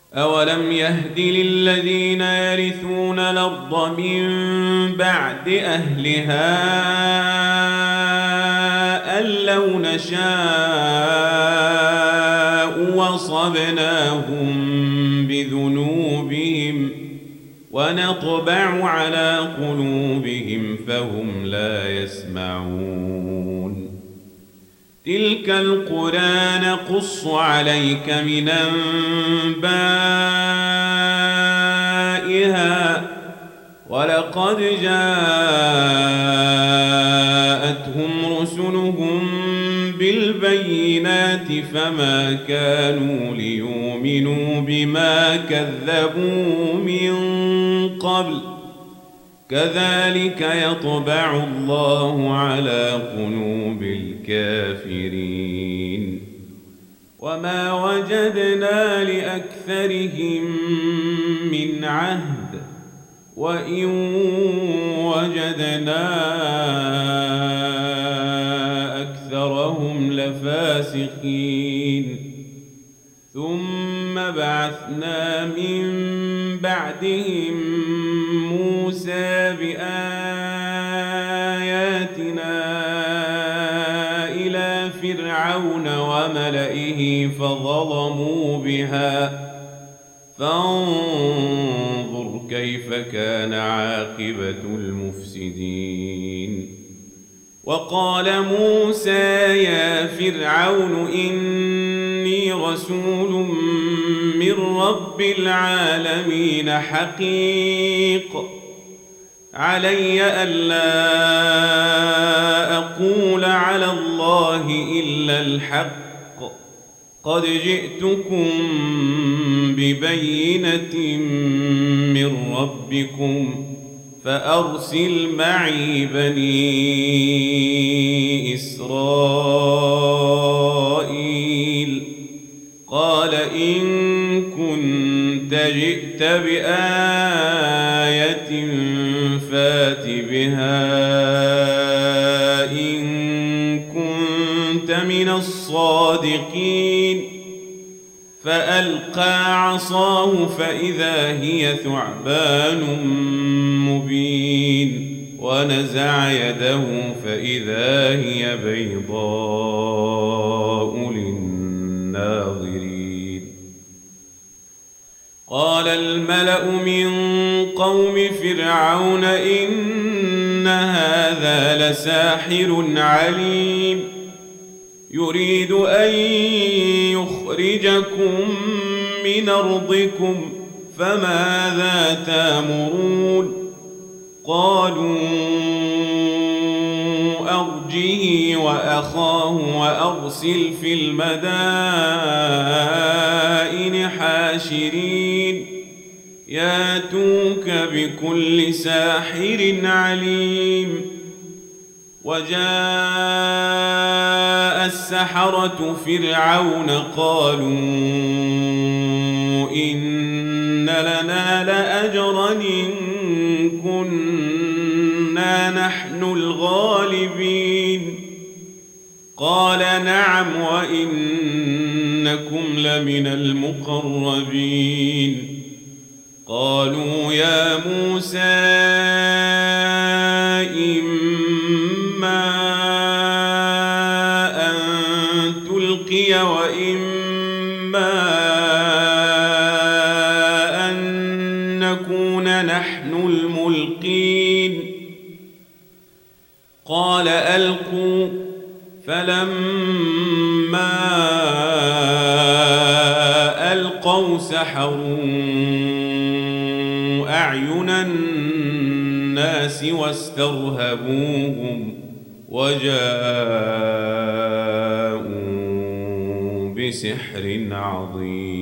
أولم يهد للذين يرثون الأرض من بعد أهلها أن لو نشاء وصبناهم بذنوبهم ونطبع على قلوبهم فهم لا يسمعون تلك القرى نقص عليك من أنبائها ولقد جاءتهم رسلهم بالبينات فما كانوا ليؤمنوا بما كذبوا من قبل كذلك يطبع الله على قلوب الكافرين وما وجدنا لأكثرهم من عهد وإن وجدنا أكثرهم لفاسقين ثم بعثنا من بعدهم موسى بآياتنا إلى فرعون وملئه فظلموا بها فانظر كيف كان عاقبة المفسدين وقال موسى يا فرعون إني رسول من رب العالمين حقيق علي ألا أقول على الله إلا الحق قد جئتكم ببينة من ربكم فأرسل معي بني إسرائيل قال إن كنت جئت بآية فات بها إن كنت من الصادقين فألقى عصاه فإذا هي ثعبان مبين ونزع يده فإذا هي بيضاء للناظرين قال الملأ من قوم فرعون إن هذا لساحر عليم يريد أن يخرجكم من أرضكم فماذا تأمرون قالوا أرجه وأخاه وأرسل في المدائن حاشرين ياتوك بكل ساحر عليم وجاء السحرة فرعون قالوا إن لنا لأجرا إن كنا نحن الغالبين قال نعم وإنكم لمن المقربين قالوا يا موسى إما أن تلقي وإما أن نكون نحن الملقين قال ألقوا فلما ألقوا سحروا أعين الناس واسترهبوهم وجاءوا بسحر عظيم